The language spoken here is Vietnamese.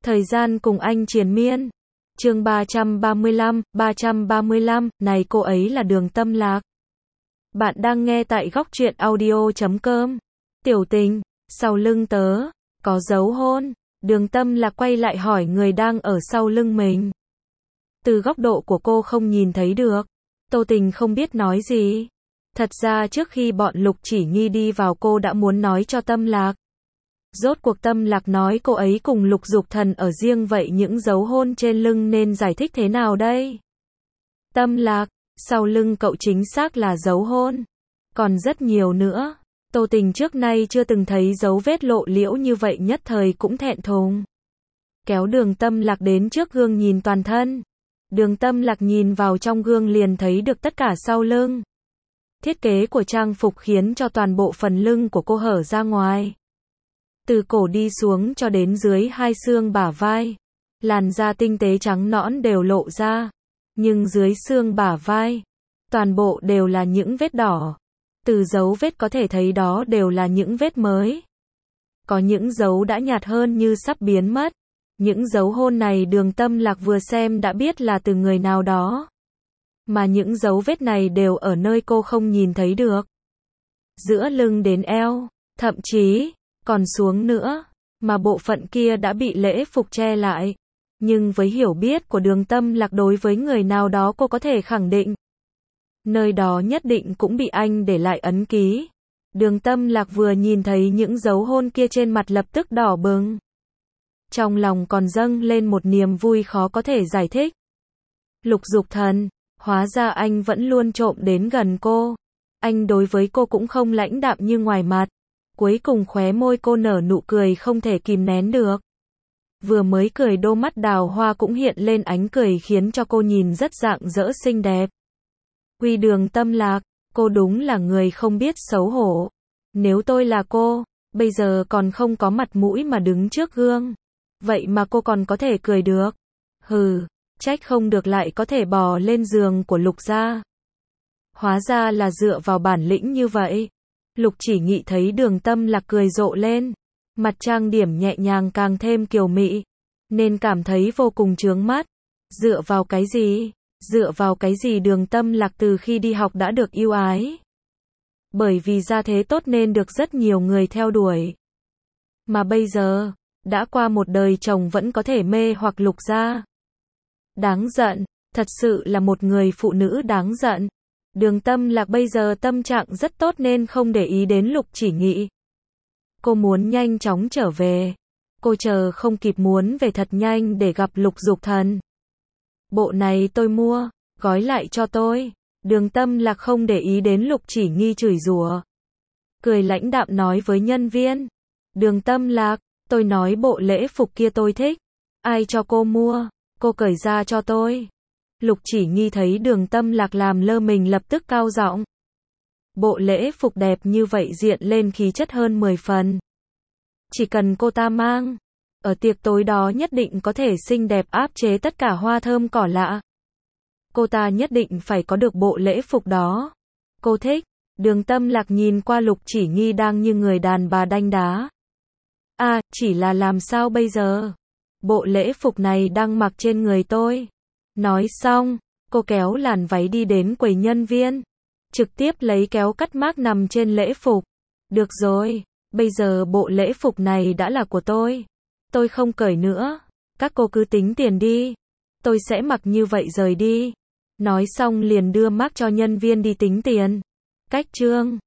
Thời gian cùng anh triền miên. Chương 335, này cô ấy là Đường Tâm Lạc. Bạn đang nghe tại góc truyện audio.com. Tiểu Tình, sau lưng tớ, có dấu hôn. Đường Tâm Lạc quay lại hỏi người đang ở sau lưng mình. Từ góc độ của cô không nhìn thấy được. Tô Tình không biết nói gì. Thật ra trước khi bọn Lục Chỉ Nghi đi vào cô đã muốn nói cho Tâm Lạc. Rốt cuộc Tâm Lạc nói cô ấy cùng Lục Dục Thần ở riêng vậy những dấu hôn trên lưng nên giải thích thế nào đây? Tâm Lạc, sau lưng cậu chính xác là dấu hôn. Còn rất nhiều nữa. Tô Tình trước nay chưa từng thấy dấu vết lộ liễu như vậy nhất thời cũng thẹn thùng. Kéo Đường Tâm Lạc đến trước gương nhìn toàn thân. Đường Tâm Lạc nhìn vào trong gương liền thấy được tất cả sau lưng. Thiết kế của trang phục khiến cho toàn bộ phần lưng của cô hở ra ngoài. Từ cổ đi xuống cho đến dưới hai xương bả vai. Làn da tinh tế trắng nõn đều lộ ra. Nhưng dưới xương bả vai, toàn bộ đều là những vết đỏ. Từ dấu vết có thể thấy đó đều là những vết mới. Có những dấu đã nhạt hơn như sắp biến mất. Những dấu hôn này Đường Tâm Lạc vừa xem đã biết là từ người nào đó. Mà những dấu vết này đều ở nơi cô không nhìn thấy được. Giữa lưng đến eo, thậm chí còn xuống nữa, mà bộ phận kia đã bị lễ phục che lại. Nhưng với hiểu biết của Đường Tâm Lạc đối với người nào đó cô có thể khẳng định. Nơi đó nhất định cũng bị anh để lại ấn ký. Đường Tâm Lạc vừa nhìn thấy những dấu hôn kia trên mặt lập tức đỏ bừng. Trong lòng còn dâng lên một niềm vui khó có thể giải thích. Lục Dục Thần, hóa ra anh vẫn luôn trộm đến gần cô. Anh đối với cô cũng không lãnh đạm như ngoài mặt. Cuối cùng khóe môi cô nở nụ cười không thể kìm nén được. Vừa mới cười đôi mắt đào hoa cũng hiện lên ánh cười khiến cho cô nhìn rất rạng rỡ xinh đẹp. Quy Đường Tâm Lạc, cô đúng là người không biết xấu hổ. Nếu tôi là cô, bây giờ còn không có mặt mũi mà đứng trước gương. Vậy mà cô còn có thể cười được. Hừ, trách không được lại có thể bò lên giường của Lục gia. Hóa ra là dựa vào bản lĩnh như vậy. Lục Chỉ Nghị thấy Đường Tâm Lạc cười rộ lên. Mặt trang điểm nhẹ nhàng càng thêm kiều mị. Nên cảm thấy vô cùng chướng mắt. Dựa vào cái gì? Dựa vào cái gì Đường Tâm Lạc từ khi đi học đã được yêu ái? Bởi vì gia thế tốt nên được rất nhiều người theo đuổi. Mà bây giờ, đã qua một đời chồng vẫn có thể mê hoặc Lục gia. Đáng giận, thật sự là một người phụ nữ đáng giận. Đường Tâm Lạc bây giờ tâm trạng rất tốt nên không để ý đến Lục Chỉ Nghị. Cô muốn nhanh chóng trở về. Cô chờ không kịp muốn về thật nhanh để gặp Lục Dục Thần. Bộ này tôi mua, gói lại cho tôi. Đường Tâm Lạc không để ý đến Lục Chỉ Nghi chửi rủa. Cười lãnh đạm nói với nhân viên. Đường Tâm Lạc, tôi nói bộ lễ phục kia tôi thích. Ai cho cô mua? Cô cởi ra cho tôi. Lục Chỉ Nghi thấy Đường Tâm Lạc làm lơ mình lập tức cao giọng. Bộ lễ phục đẹp như vậy diện lên khí chất hơn 10 phần. Chỉ cần cô ta mang, ở tiệc tối đó nhất định có thể xinh đẹp áp chế tất cả hoa thơm cỏ lạ. Cô ta nhất định phải có được bộ lễ phục đó. Cô thích. Đường Tâm Lạc nhìn qua Lục Chỉ Nghi đang như người đàn bà đanh đá. À, chỉ là làm sao bây giờ? Bộ lễ phục này đang mặc trên người tôi. Nói xong, cô kéo làn váy đi đến quầy nhân viên. Trực tiếp lấy kéo cắt mác nằm trên lễ phục. Được rồi, bây giờ bộ lễ phục này đã là của tôi. Tôi không cởi nữa. Các cô cứ tính tiền đi. Tôi sẽ mặc như vậy rời đi. Nói xong liền đưa mác cho nhân viên đi tính tiền. Cách trương.